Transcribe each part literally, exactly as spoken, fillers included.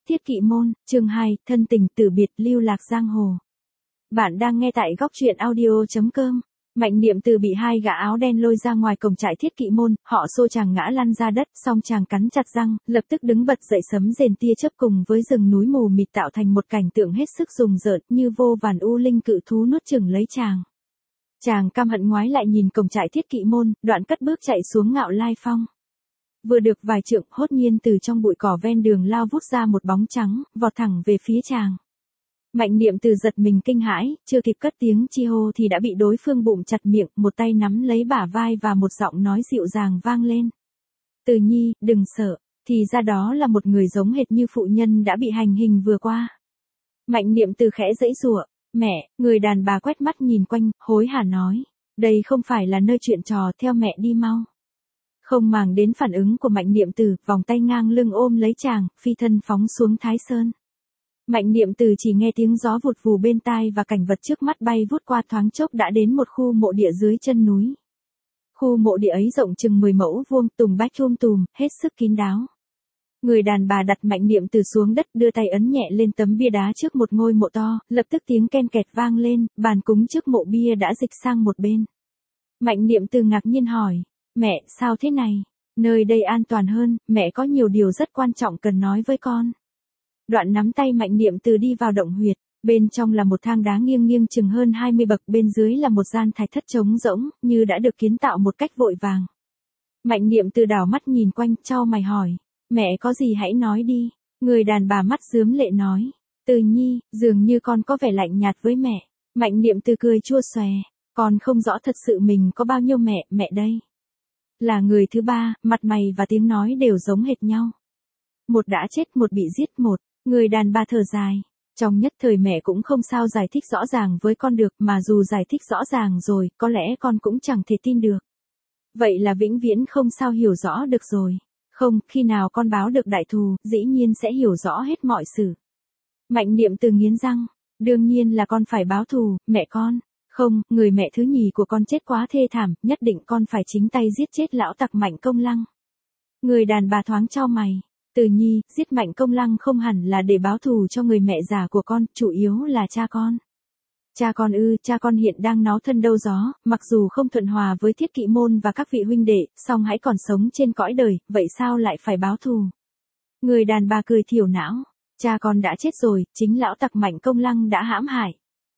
Thiết Kỵ Môn, chương hai, thân tình từ biệt lưu lạc giang hồ. Bạn đang nghe tại góc truyện audio chấm com. Mạnh Niệm Từ bị hai gã áo đen lôi ra ngoài cổng trại Thiết Kỵ Môn, họ xô chàng ngã lăn ra đất, xong chàng cắn chặt răng, lập tức đứng bật dậy sấm rền tia chớp cùng với rừng núi mù mịt tạo thành một cảnh tượng hết sức rùng rợn, như vô vàn u linh cự thú nuốt chửng lấy chàng. Chàng căm hận ngoái lại nhìn cổng trại Thiết Kỵ Môn, đoạn cất bước chạy xuống Ngạo Lai Phong. Vừa được vài trượng, hốt nhiên từ trong bụi cỏ ven đường lao vút ra một bóng trắng, vọt thẳng về phía chàng. Mạnh Niệm Từ giật mình kinh hãi, chưa kịp cất tiếng chi hô thì đã bị đối phương bụm chặt miệng, một tay nắm lấy bả vai và một giọng nói dịu dàng vang lên. Từ Nhi, đừng sợ, thì ra đó là một người giống hệt như phụ nhân đã bị hành hình vừa qua. Mạnh Niệm Từ khẽ giãy giụa, mẹ, người đàn bà quét mắt nhìn quanh, hối hả nói, đây không phải là nơi chuyện trò, theo mẹ đi mau. Không màng đến phản ứng của Mạnh Niệm Từ, vòng tay ngang lưng ôm lấy chàng, phi thân phóng xuống Thái Sơn. Mạnh Niệm Từ chỉ nghe tiếng gió vụt vù bên tai và cảnh vật trước mắt bay vút qua, thoáng chốc đã đến một khu mộ địa dưới chân núi. Khu mộ địa ấy rộng chừng mười mẫu vuông, tùng bách um tùm, hết sức kín đáo. Người đàn bà đặt Mạnh Niệm Từ xuống đất, đưa tay ấn nhẹ lên tấm bia đá trước một ngôi mộ to, lập tức tiếng ken kẹt vang lên, bàn cúng trước mộ bia đã dịch sang một bên. Mạnh Niệm Từ ngạc nhiên hỏi, mẹ, sao thế này? Nơi đây an toàn hơn, mẹ có nhiều điều rất quan trọng cần nói với con. Đoạn nắm tay Mạnh Niệm Từ đi vào động huyệt, bên trong là một thang đá nghiêng nghiêng chừng hơn hai mươi bậc, bên dưới là một gian thạch thất trống rỗng, như đã được kiến tạo một cách vội vàng. Mạnh Niệm Từ đảo mắt nhìn quanh, chau mày hỏi, mẹ có gì hãy nói đi. Người đàn bà mắt rướm lệ nói, Từ Nhi, dường như con có vẻ lạnh nhạt với mẹ. Mạnh Niệm Từ cười chua xòe, con không rõ thật sự mình có bao nhiêu mẹ, mẹ đây là người thứ ba, mặt mày và tiếng nói đều giống hệt nhau. Một đã chết, một bị giết một. Người đàn bà thở dài, trong nhất thời mẹ cũng không sao giải thích rõ ràng với con được, mà dù giải thích rõ ràng rồi, có lẽ con cũng chẳng thể tin được. Vậy là vĩnh viễn không sao hiểu rõ được rồi. Không, khi nào con báo được đại thù, dĩ nhiên sẽ hiểu rõ hết mọi sự. Mạnh Niệm Từ nghiến răng, đương nhiên là con phải báo thù, mẹ con. Không, người mẹ thứ nhì của con chết quá thê thảm, nhất định con phải chính tay giết chết lão tặc Mạnh Công Lăng. Người đàn bà thoáng chau mày, Từ Nhi, giết Mạnh Công Lăng không hẳn là để báo thù cho người mẹ già của con, chủ yếu là cha con. Cha con ư, cha con hiện đang náo thân đâu gió, mặc dù không thuận hòa với Thiết Kỵ Môn và các vị huynh đệ, song hãy còn sống trên cõi đời, vậy sao lại phải báo thù? Người đàn bà cười thiểu não, cha con đã chết rồi, chính lão tặc Mạnh Công Lăng đã hãm hại.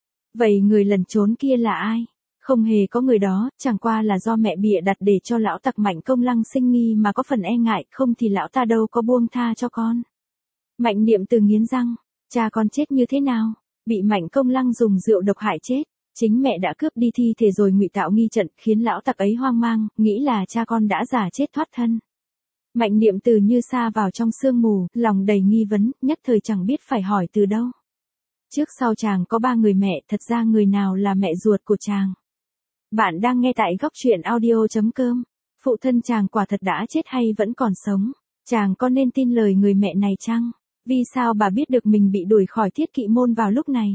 Vậy người lẩn trốn kia là ai? Không hề có người đó, chẳng qua là do mẹ bịa đặt để cho lão tặc Mạnh Công Lăng sinh nghi mà có phần e ngại, không thì lão ta đâu có buông tha cho con. Mạnh Niệm Từ nghiến răng, cha con chết như thế nào? Bị Mạnh Công Lăng dùng rượu độc hại chết. Chính mẹ đã cướp đi thi thể rồi ngụy tạo nghi trận, khiến lão tặc ấy hoang mang, nghĩ là cha con đã giả chết thoát thân. Mạnh Niệm Từ như sa vào trong sương mù, lòng đầy nghi vấn, nhất thời chẳng biết phải hỏi từ đâu. Trước sau chàng có ba người mẹ, thật ra người nào là mẹ ruột của chàng? Bạn đang nghe tại góc truyện audio chấm com. Phụ thân chàng quả thật đã chết hay vẫn còn sống? Chàng có nên tin lời người mẹ này chăng? Vì sao bà biết được mình bị đuổi khỏi Thiết Kỵ Môn vào lúc này?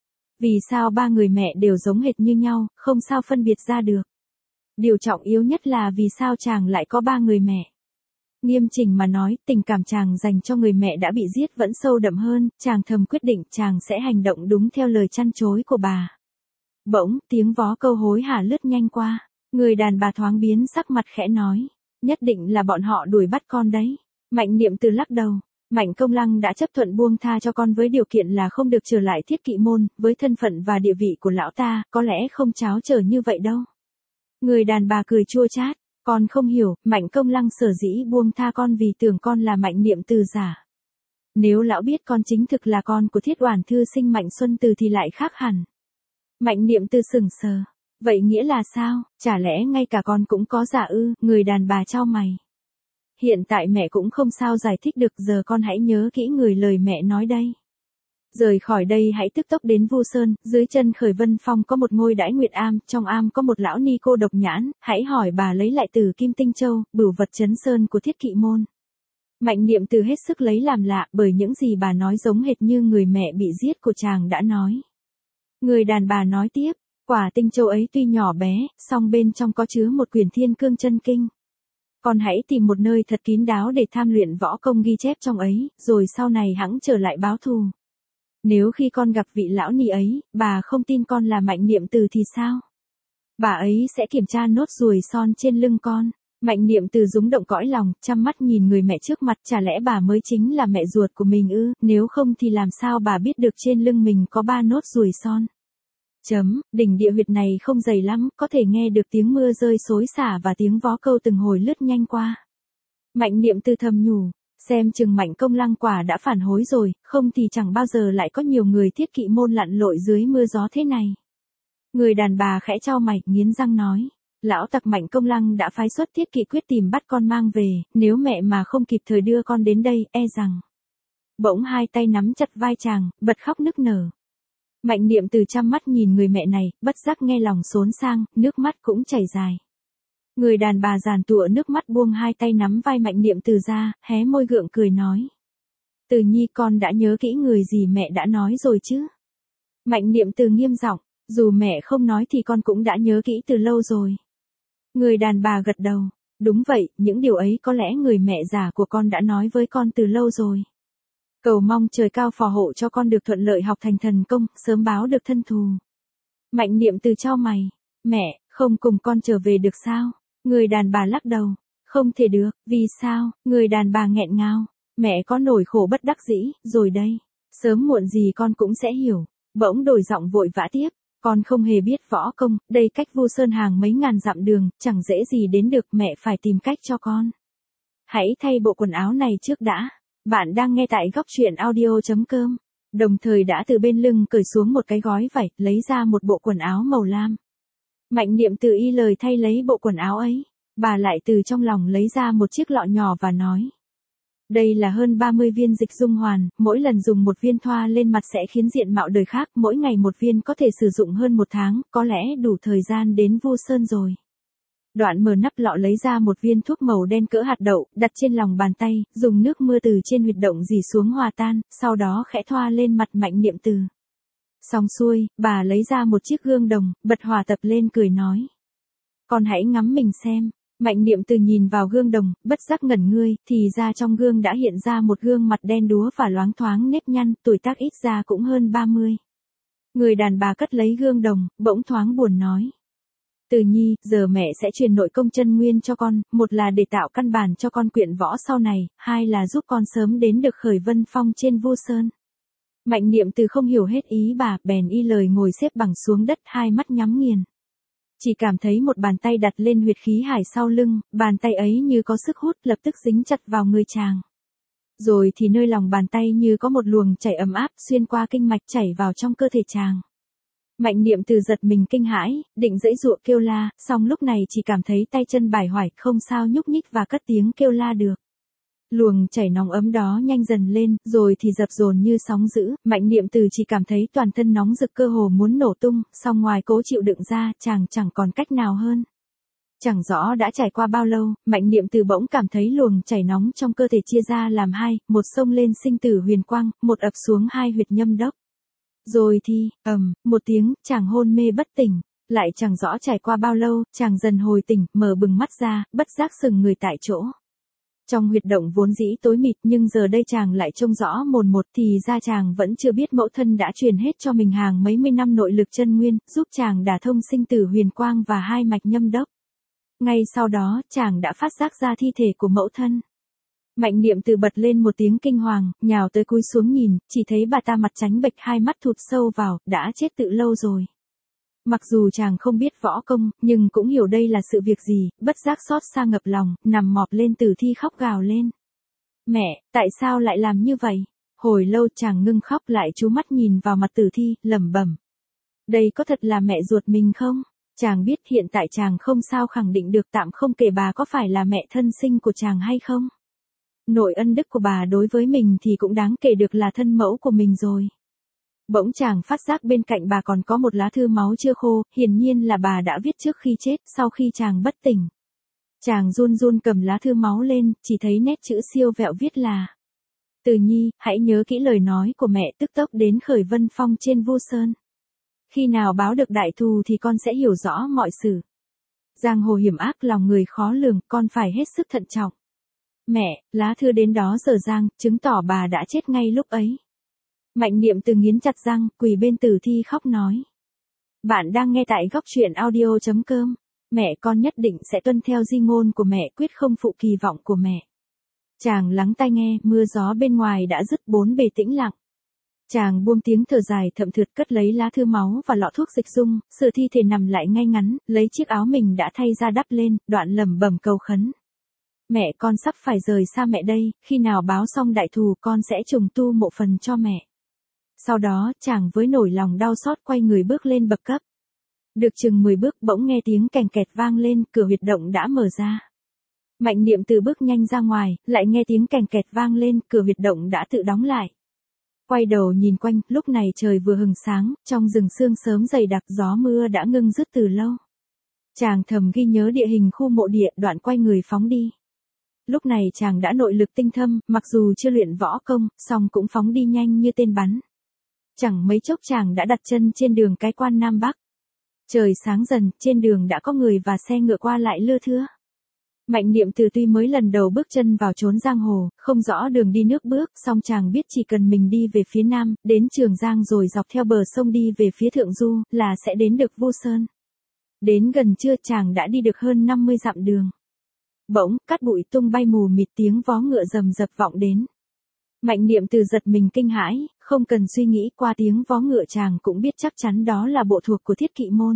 Vì sao ba người mẹ đều giống hệt như nhau, không sao phân biệt ra được? Điều trọng yếu nhất là vì sao chàng lại có ba người mẹ? Nghiêm chỉnh mà nói, tình cảm chàng dành cho người mẹ đã bị giết vẫn sâu đậm hơn, chàng thầm quyết định chàng sẽ hành động đúng theo lời chăn chối của bà. Bỗng, tiếng vó câu hối hả lướt nhanh qua, người đàn bà thoáng biến sắc mặt khẽ nói, nhất định là bọn họ đuổi bắt con đấy. Mạnh Niệm Từ lắc đầu, Mạnh Công Lăng đã chấp thuận buông tha cho con với điều kiện là không được trở lại Thiết Kỵ Môn, với thân phận và địa vị của lão ta, có lẽ không cháo trở như vậy đâu. Người đàn bà cười chua chát, con không hiểu, Mạnh Công Lăng sở dĩ buông tha con vì tưởng con là Mạnh Niệm Từ giả. Nếu lão biết con chính thực là con của Thiết Oản thư sinh Mạnh Xuân Từ thì lại khác hẳn. Mạnh Niệm Từ sững sờ, vậy nghĩa là sao, chả lẽ ngay cả con cũng có giả ư? Người đàn bà chau mày. Hiện tại mẹ cũng không sao giải thích được, giờ con hãy nhớ kỹ người lời mẹ nói đây. Rời khỏi đây hãy tức tốc đến Vu Sơn, dưới chân Khởi Vân Phong có một ngôi Đãi Nguyệt Am, trong am có một lão ni cô độc nhãn, hãy hỏi bà lấy lại từ Kim Tinh Châu, bửu vật trấn sơn của Thiết Kỵ Môn. Mạnh Niệm Từ hết sức lấy làm lạ, bởi những gì bà nói giống hệt như người mẹ bị giết của chàng đã nói. Người đàn bà nói tiếp, quả Tinh Châu ấy tuy nhỏ bé, song bên trong có chứa một quyển Thiên Cương Chân Kinh. Con hãy tìm một nơi thật kín đáo để tham luyện võ công ghi chép trong ấy, rồi sau này hẵng trở lại báo thù. Nếu khi con gặp vị lão ni ấy, bà không tin con là Mạnh Niệm Từ thì sao? Bà ấy sẽ kiểm tra nốt ruồi son trên lưng con. Mạnh Niệm Từ rúng động cõi lòng, chăm mắt nhìn người mẹ trước mặt, chả lẽ bà mới chính là mẹ ruột của mình ư, nếu không thì làm sao bà biết được trên lưng mình có ba nốt ruồi son. Chấm, đỉnh địa huyệt này không dày lắm, có thể nghe được tiếng mưa rơi xối xả và tiếng vó câu từng hồi lướt nhanh qua. Mạnh Niệm Từ thầm nhủ, xem chừng Mạnh Công Lăng quả đã phản hối rồi, không thì chẳng bao giờ lại có nhiều người thiết kỵ môn lặn lội dưới mưa gió thế này. Người đàn bà khẽ chau mày, nghiến răng nói, lão tặc Mạnh Công Lăng đã phái xuất thiết kỵ quyết tìm bắt con mang về, nếu mẹ mà không kịp thời đưa con đến đây, e rằng. Bỗng hai tay nắm chặt vai chàng, bật khóc nức nở. Mạnh Niệm Từ chăm mắt nhìn người mẹ này, bất giác nghe lòng xốn sang, nước mắt cũng chảy dài. Người đàn bà giàn tụa nước mắt buông hai tay nắm vai Mạnh Niệm Từ ra, hé môi gượng cười nói. Từ nhi, con đã nhớ kỹ người gì mẹ đã nói rồi chứ? Mạnh Niệm Từ nghiêm giọng, dù mẹ không nói thì con cũng đã nhớ kỹ từ lâu rồi. Người đàn bà gật đầu, đúng vậy, những điều ấy có lẽ người mẹ già của con đã nói với con từ lâu rồi. Cầu mong trời cao phò hộ cho con được thuận lợi học thành thần công, sớm báo được thân thù. Mạnh Niệm Từ chau mày, mẹ, không cùng con trở về được sao? Người đàn bà lắc đầu, không thể được, vì sao? Người đàn bà nghẹn ngào, mẹ có nỗi khổ bất đắc dĩ, rồi đây, sớm muộn gì con cũng sẽ hiểu. Bỗng đổi giọng vội vã tiếp, con không hề biết võ công, đây cách Vu Sơn hàng mấy ngàn dặm đường, chẳng dễ gì đến được, mẹ phải tìm cách cho con. Hãy thay bộ quần áo này trước đã. Bạn đang nghe tại góc truyện audio chấm com, đồng thời đã từ bên lưng cởi xuống một cái gói vải, lấy ra một bộ quần áo màu lam. Mạnh Niệm Từ y lời thay lấy bộ quần áo ấy, bà lại từ trong lòng lấy ra một chiếc lọ nhỏ và nói. Đây là hơn ba mươi viên dịch dung hoàn, mỗi lần dùng một viên thoa lên mặt sẽ khiến diện mạo đời khác, mỗi ngày một viên có thể sử dụng hơn một tháng, có lẽ đủ thời gian đến Vu Sơn rồi. Đoạn mở nắp lọ lấy ra một viên thuốc màu đen cỡ hạt đậu, đặt trên lòng bàn tay, dùng nước mưa từ trên huyệt động rỉ xuống hòa tan, sau đó khẽ thoa lên mặt Mạnh Niệm Từ. Xong xuôi, bà lấy ra một chiếc gương đồng, bật hỏa tập lên cười nói. Con hãy ngắm mình xem. Mạnh Niệm Từ nhìn vào gương đồng, bất giác ngẩn ngươi, thì ra trong gương đã hiện ra một gương mặt đen đúa và loáng thoáng nếp nhăn, tuổi tác ít ra cũng hơn ba mươi. Người đàn bà cất lấy gương đồng, bỗng thoáng buồn nói. Từ nhi, giờ mẹ sẽ truyền nội công chân nguyên cho con, một là để tạo căn bản cho con quyện võ sau này, hai là giúp con sớm đến được khởi vân phong trên Vu Sơn. Mạnh Niệm Từ không hiểu hết ý bà, bèn y lời ngồi xếp bằng xuống đất, hai mắt nhắm nghiền. Chỉ cảm thấy một bàn tay đặt lên huyệt khí hải sau lưng, bàn tay ấy như có sức hút lập tức dính chặt vào người chàng. Rồi thì nơi lòng bàn tay như có một luồng chảy ấm áp xuyên qua kinh mạch chảy vào trong cơ thể chàng. Mạnh Niệm Từ giật mình kinh hãi, định giãy giụa kêu la, song lúc này chỉ cảm thấy tay chân bải hoải, không sao nhúc nhích và cất tiếng kêu la được. Luồng chảy nóng ấm đó nhanh dần lên, rồi thì dập dồn như sóng dữ, Mạnh Niệm Từ chỉ cảm thấy toàn thân nóng rực cơ hồ muốn nổ tung, song ngoài cố chịu đựng ra, chàng chẳng còn cách nào hơn. Chẳng rõ đã trải qua bao lâu, Mạnh Niệm Từ bỗng cảm thấy luồng chảy nóng trong cơ thể chia ra làm hai, một xông lên sinh tử huyền quang, một ập xuống hai huyệt nhâm đốc. Rồi thì, ầm, một tiếng, chàng hôn mê bất tỉnh, lại chẳng rõ trải qua bao lâu, chàng dần hồi tỉnh, mở bừng mắt ra, bất giác sừng người tại chỗ. Trong huyệt động vốn dĩ tối mịt nhưng giờ đây chàng lại trông rõ mồn một, thì ra chàng vẫn chưa biết mẫu thân đã truyền hết cho mình hàng mấy mươi năm nội lực chân nguyên, giúp chàng đả thông sinh tử huyền quang và hai mạch nhâm đốc. Ngay sau đó, chàng đã phát giác ra thi thể của mẫu thân. Mạnh Niệm Từ bật lên một tiếng kinh hoàng, nhào tới cúi xuống nhìn, chỉ thấy bà ta mặt trắng bệch, hai mắt thụt sâu vào, đã chết từ lâu rồi. Mặc dù chàng không biết võ công, nhưng cũng hiểu đây là sự việc gì, bất giác xót xa ngập lòng, nằm mọp lên tử thi khóc gào lên. Mẹ, tại sao lại làm như vậy? Hồi lâu chàng ngưng khóc lại chú mắt nhìn vào mặt tử thi, lẩm bẩm. Đây có thật là mẹ ruột mình không? Chàng biết hiện tại chàng không sao khẳng định được, tạm không kể bà có phải là mẹ thân sinh của chàng hay không. Nội ân đức của bà đối với mình thì cũng đáng kể được là thân mẫu của mình rồi. Bỗng chàng phát giác bên cạnh bà còn có một lá thư máu chưa khô, hiển nhiên là bà đã viết trước khi chết, sau khi chàng bất tỉnh. Chàng run run cầm lá thư máu lên, chỉ thấy nét chữ siêu vẹo viết là: Từ nhi, hãy nhớ kỹ lời nói của mẹ, tức tốc đến khởi vân phong trên Vu Sơn. Khi nào báo được đại thù thì con sẽ hiểu rõ mọi sự. Giang hồ hiểm ác lòng người khó lường, con phải hết sức thận trọng. Mẹ, lá thư đến đó giờ giang, chứng tỏ bà đã chết ngay lúc ấy. Mạnh Niệm Từ nghiến chặt răng, quỳ bên tử thi khóc nói. Bạn đang nghe tại góc truyện audio chấm com. Mẹ con nhất định sẽ tuân theo di ngôn của mẹ, quyết không phụ kỳ vọng của mẹ. Chàng lắng tai nghe, mưa gió bên ngoài đã dứt, bốn bề tĩnh lặng. Chàng buông tiếng thở dài thậm thượt, cất lấy lá thư máu và lọ thuốc dịch dung, sửa thi thể nằm lại ngay ngắn, lấy chiếc áo mình đã thay ra đắp lên, đoạn lẩm bẩm cầu khấn. Mẹ con sắp phải rời xa mẹ đây, khi nào báo xong đại thù con sẽ trùng tu mộ phần cho mẹ. Sau đó, chàng với nỗi lòng đau xót quay người bước lên bậc cấp. Được chừng mười bước bỗng nghe tiếng kèn kẹt vang lên, cửa huyệt động đã mở ra. Mạnh Niệm Từ bước nhanh ra ngoài, lại nghe tiếng kèn kẹt vang lên, cửa huyệt động đã tự đóng lại. Quay đầu nhìn quanh, lúc này trời vừa hừng sáng, trong rừng sương sớm dày đặc, gió mưa đã ngưng dứt từ lâu. Chàng thầm ghi nhớ địa hình khu mộ địa, đoạn quay người phóng đi. Lúc này chàng đã nội lực tinh thâm, mặc dù chưa luyện võ công, song cũng phóng đi nhanh như tên bắn. Chẳng mấy chốc chàng đã đặt chân trên đường cái quan Nam Bắc. Trời sáng dần, trên đường đã có người và xe ngựa qua lại lưa thưa. Mạnh Niệm Từ tuy mới lần đầu bước chân vào chốn giang hồ, không rõ đường đi nước bước, song chàng biết chỉ cần mình đi về phía nam, đến Trường Giang rồi dọc theo bờ sông đi về phía thượng du, là sẽ đến được Vu Sơn. Đến gần trưa chàng đã đi được hơn năm mươi dặm đường. Bỗng, cát bụi tung bay mù mịt, tiếng vó ngựa rầm rập vọng đến. Mạnh Niệm Từ giật mình kinh hãi, không cần suy nghĩ, qua tiếng vó ngựa chàng cũng biết chắc chắn đó là bộ thuộc của Thiết Kỵ môn.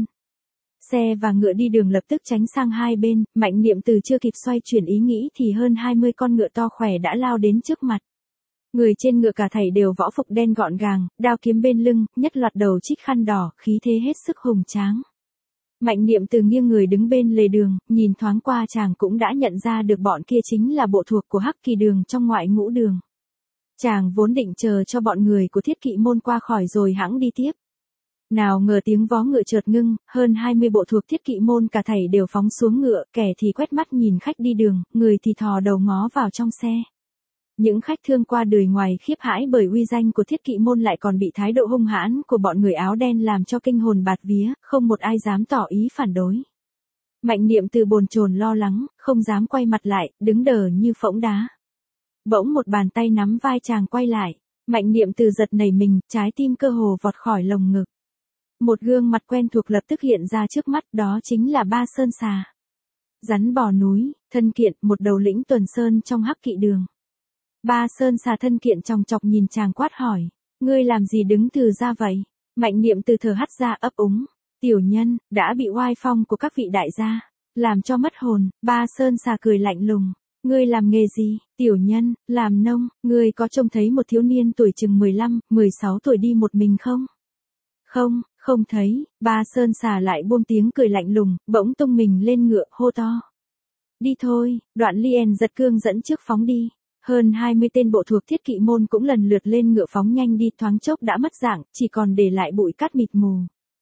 Xe và ngựa đi đường lập tức tránh sang hai bên, Mạnh Niệm Từ chưa kịp xoay chuyển ý nghĩ thì hơn hai mươi con ngựa to khỏe đã lao đến trước mặt. Người trên ngựa cả thảy đều võ phục đen gọn gàng, đao kiếm bên lưng, nhất loạt đầu trích khăn đỏ, khí thế hết sức hùng tráng. Mạnh Niệm Từ nghiêng người đứng bên lề đường, nhìn thoáng qua chàng cũng đã nhận ra được bọn kia chính là bộ thuộc của Hắc Kỳ Đường trong ngoại ngũ đường. Chàng vốn định chờ cho bọn người của Thiết Kỵ môn qua khỏi rồi hẵng đi tiếp. Nào ngờ tiếng vó ngựa chợt ngưng, hơn hai mươi bộ thuộc Thiết Kỵ môn cả thảy đều phóng xuống ngựa, kẻ thì quét mắt nhìn khách đi đường, người thì thò đầu ngó vào trong xe. Những khách thương qua đời ngoài khiếp hãi bởi uy danh của Thiết Kỵ môn lại còn bị thái độ hung hãn của bọn người áo đen làm cho kinh hồn bạt vía, không một ai dám tỏ ý phản đối. Mạnh Niệm Từ bồn chồn lo lắng, không dám quay mặt lại, đứng đờ như phỗng đá. Bỗng một bàn tay nắm vai chàng quay lại, Mạnh Niệm Từ giật nảy mình, trái tim cơ hồ vọt khỏi lồng ngực. Một gương mặt quen thuộc lập tức hiện ra trước mắt, đó chính là Ba Sơn Xà. Rắn bò núi, thân kiện, một đầu lĩnh tuần sơn trong Hắc Kỵ đường. Ba Sơn Xà thân kiện chòng chọc nhìn chàng quát hỏi, ngươi làm gì đứng từ ra vậy? Mạnh Niệm Từ thở hắt ra ấp úng, tiểu nhân, đã bị oai phong của các vị đại gia làm cho mất hồn. Ba Sơn Xà cười lạnh lùng, ngươi làm nghề gì? Tiểu nhân, làm nông. Ngươi có trông thấy một thiếu niên tuổi chừng mười lăm, mười sáu tuổi đi một mình không? Không, không thấy. Ba Sơn Xà lại buông tiếng cười lạnh lùng, bỗng tung mình lên ngựa, hô to. Đi thôi. Đoạn liền giật cương dẫn trước phóng đi. Hơn hai mươi tên bộ thuộc Thiết Kỵ môn cũng lần lượt lên ngựa phóng nhanh đi, thoáng chốc đã mất dạng, chỉ còn để lại bụi cát mịt mù.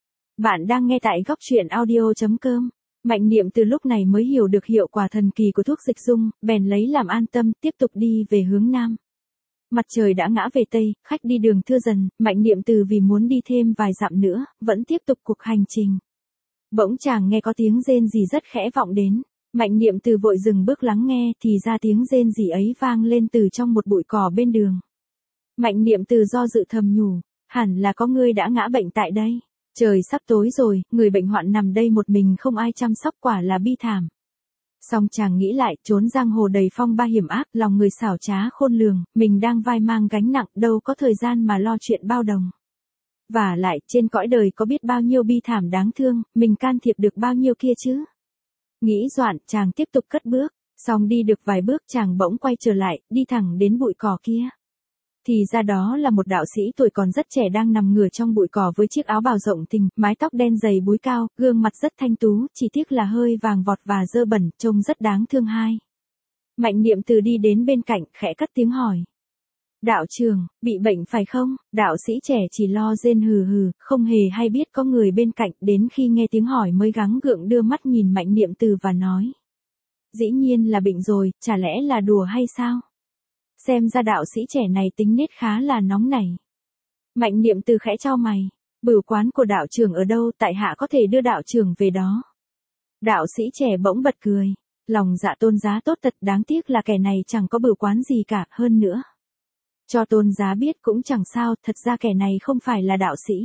Bạn đang nghe tại góc truyện audio chấm com. Mạnh Niệm Từ lúc này mới hiểu được hiệu quả thần kỳ của thuốc dịch dung, bèn lấy làm an tâm, tiếp tục đi về hướng nam. Mặt trời đã ngã về tây, khách đi đường thưa dần, Mạnh Niệm Từ vì muốn đi thêm vài dặm nữa, vẫn tiếp tục cuộc hành trình. Bỗng chàng nghe có tiếng rên rỉ rất khẽ vọng đến. Mạnh Niệm Từ vội dừng bước lắng nghe, thì ra tiếng rên rỉ ấy vang lên từ trong một bụi cỏ bên đường. Mạnh Niệm Từ do dự thầm nhủ, hẳn là có người đã ngã bệnh tại đây. Trời sắp tối rồi, người bệnh hoạn nằm đây một mình không ai chăm sóc, quả là bi thảm. Song chàng nghĩ lại, trốn giang hồ đầy phong ba hiểm ác, lòng người xảo trá khôn lường, mình đang vai mang gánh nặng, đâu có thời gian mà lo chuyện bao đồng. Và lại, trên cõi đời có biết bao nhiêu bi thảm đáng thương, mình can thiệp được bao nhiêu kia chứ? Nghĩ doạn, chàng tiếp tục cất bước, song đi được vài bước chàng bỗng quay trở lại, đi thẳng đến bụi cỏ kia. Thì ra đó là một đạo sĩ tuổi còn rất trẻ đang nằm ngửa trong bụi cỏ với chiếc áo bào rộng thình, mái tóc đen dày búi cao, gương mặt rất thanh tú, chỉ tiếc là hơi vàng vọt và dơ bẩn, trông rất đáng thương hai. Mạnh Niệm Từ đi đến bên cạnh, khẽ cất tiếng hỏi. Đạo trưởng, bị bệnh phải không? Đạo sĩ trẻ chỉ lo rên hừ hừ, không hề hay biết có người bên cạnh, đến khi nghe tiếng hỏi mới gắng gượng đưa mắt nhìn Mạnh Niệm Từ và nói. Dĩ nhiên là bệnh rồi, chả lẽ là đùa hay sao? Xem ra đạo sĩ trẻ này tính nết khá là nóng nảy. Mạnh Niệm Từ khẽ chau mày, bửu quán của đạo trưởng ở đâu, tại hạ có thể đưa đạo trưởng về đó. Đạo sĩ trẻ bỗng bật cười. Lòng dạ Tôn Giá tốt thật, đáng tiếc là kẻ này chẳng có bửu quán gì cả, hơn nữa. Cho Tôn Giá biết cũng chẳng sao, thật ra kẻ này không phải là đạo sĩ.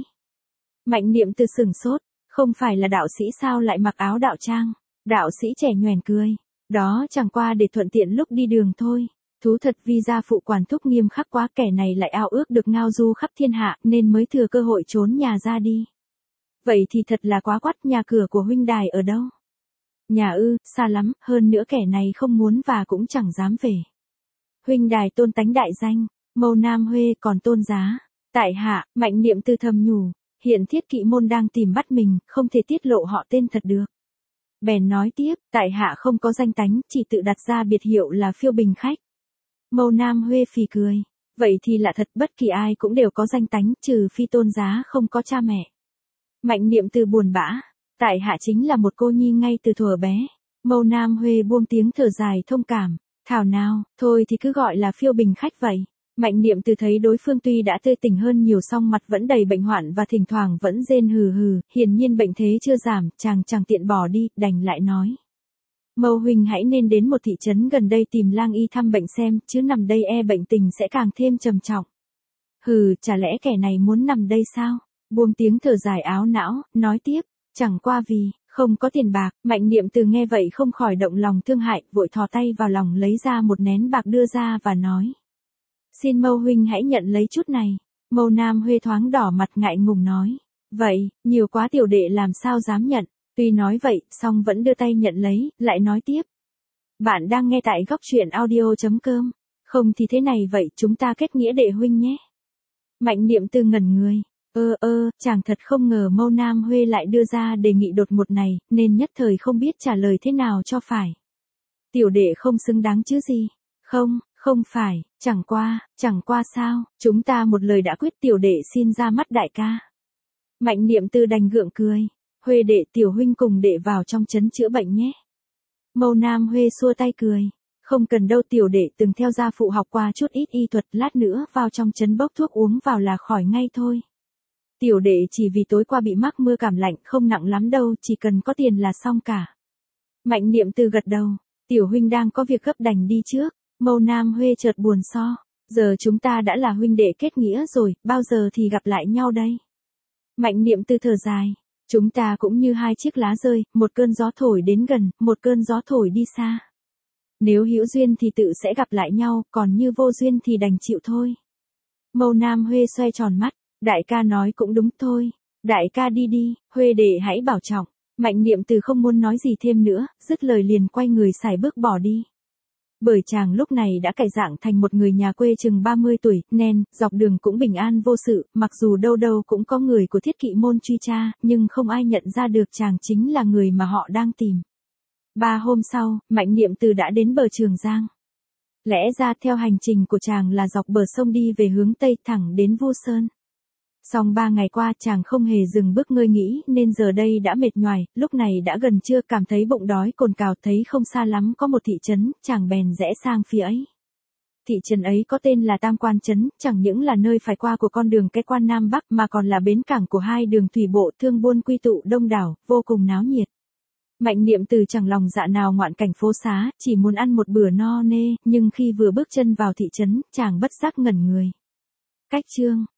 Mạnh Niệm Từ sửng sốt, không phải là đạo sĩ sao lại mặc áo đạo trang? Đạo sĩ trẻ nhoẻn cười. Đó chẳng qua để thuận tiện lúc đi đường thôi. Thú thật vì gia phụ quản thúc nghiêm khắc quá, kẻ này lại ao ước được ngao du khắp thiên hạ nên mới thừa cơ hội trốn nhà ra đi. Vậy thì thật là quá quắt, nhà cửa của huynh đài ở đâu? Nhà ư, xa lắm, hơn nữa kẻ này không muốn và cũng chẳng dám về. Huynh đài Tôn tánh đại danh, Mâu Nam Huê, còn Tôn Giá. Tại hạ, Mạnh Niệm Từ thầm nhủ, hiện Thiết Kỵ môn đang tìm bắt mình, không thể tiết lộ họ tên thật được. Bèn nói tiếp, tại hạ không có danh tánh, chỉ tự đặt ra biệt hiệu là Phiêu Bình Khách. Mâu Nam Huê phì cười, vậy thì lạ thật, bất kỳ ai cũng đều có danh tánh, trừ phi Tôn Giá không có cha mẹ. Mạnh Niệm Từ buồn bã, tại hạ chính là một cô nhi ngay từ thuở bé. Mâu Nam Huê buông tiếng thở dài thông cảm, thảo nào, thôi thì cứ gọi là Phiêu Bình Khách vậy. Mạnh Niệm Từ thấy đối phương tuy đã tươi tỉnh hơn nhiều song mặt vẫn đầy bệnh hoạn và thỉnh thoảng vẫn rên hừ hừ, hiển nhiên bệnh thế chưa giảm, chàng chẳng tiện bỏ đi, đành lại nói. Mâu huynh hãy nên đến một thị trấn gần đây tìm lang y thăm bệnh xem, chứ nằm đây e bệnh tình sẽ càng thêm trầm trọng. Hừ, chả lẽ kẻ này muốn nằm đây sao? Buông tiếng thở dài áo não, nói tiếp, chẳng qua vì, không có tiền bạc. Mạnh Niệm Từ nghe vậy không khỏi động lòng thương hại, vội thò tay vào lòng lấy ra một nén bạc đưa ra và nói. Xin Mâu huynh hãy nhận lấy chút này. Mâu Nam Huê thoáng đỏ mặt ngại ngùng nói. Vậy, nhiều quá tiểu đệ làm sao dám nhận. Tuy nói vậy, song vẫn đưa tay nhận lấy, lại nói tiếp. Bạn đang nghe tại góc truyện audio chấm com. Không thì thế này vậy, chúng ta kết nghĩa đệ huynh nhé. Mạnh Niệm Từ ngẩn người. Ơ ơ, chàng thật không ngờ Mâu Nam Huê lại đưa ra đề nghị đột ngột này, nên nhất thời không biết trả lời thế nào cho phải. Tiểu đệ không xứng đáng chứ gì. Không, không phải, chẳng qua, chẳng qua sao, chúng ta một lời đã quyết, tiểu đệ xin ra mắt đại ca. Mạnh Niệm Từ đành gượng cười. Huê đệ, tiểu huynh cùng đệ vào trong trấn chữa bệnh nhé. Mâu Nam Huê xua tay cười. Không cần đâu, tiểu đệ từng theo gia phụ học qua chút ít y thuật, lát nữa vào trong trấn bốc thuốc uống vào là khỏi ngay thôi. Tiểu đệ chỉ vì tối qua bị mắc mưa cảm lạnh, không nặng lắm đâu, chỉ cần có tiền là xong cả. Mạnh Niệm Từ gật đầu. Tiểu huynh đang có việc gấp đành đi trước. Mâu Nam Huê chợt buồn so. Giờ chúng ta đã là huynh đệ kết nghĩa rồi, bao giờ thì gặp lại nhau đây? Mạnh Niệm Từ thở dài. Chúng ta cũng như hai chiếc lá rơi, một cơn gió thổi đến gần, một cơn gió thổi đi xa. Nếu hữu duyên thì tự sẽ gặp lại nhau, còn như vô duyên thì đành chịu thôi. Mâu Nam Huê xoay tròn mắt. Đại ca nói cũng đúng thôi. Đại ca đi đi, Huê đệ hãy bảo trọng. Mạnh Niệm Từ không muốn nói gì thêm nữa, dứt lời liền quay người sải bước bỏ đi. Bởi chàng lúc này đã cải dạng thành một người nhà quê chừng ba mươi tuổi, nên, dọc đường cũng bình an vô sự, mặc dù đâu đâu cũng có người của Thiết Kỵ môn truy tra, nhưng không ai nhận ra được chàng chính là người mà họ đang tìm. Ba hôm sau, Mạnh Niệm Từ đã đến bờ Trường Giang. Lẽ ra theo hành trình của chàng là dọc bờ sông đi về hướng Tây thẳng đến Vu Sơn. Song ba ngày qua chàng không hề dừng bước ngơi nghỉ nên giờ đây đã mệt nhoài, lúc này đã gần trưa cảm thấy bụng đói cồn cào, thấy không xa lắm có một thị trấn, chàng bèn rẽ sang phía ấy. Thị trấn ấy có tên là Tam Quan Trấn, chẳng những là nơi phải qua của con đường cái quan Nam Bắc mà còn là bến cảng của hai đường thủy bộ thương buôn quy tụ đông đảo, vô cùng náo nhiệt. Mạnh Niệm Từ chẳng lòng dạ nào ngoạn cảnh phố xá, chỉ muốn ăn một bữa no nê, nhưng khi vừa bước chân vào thị trấn, chàng bất giác ngẩn người. Cách chương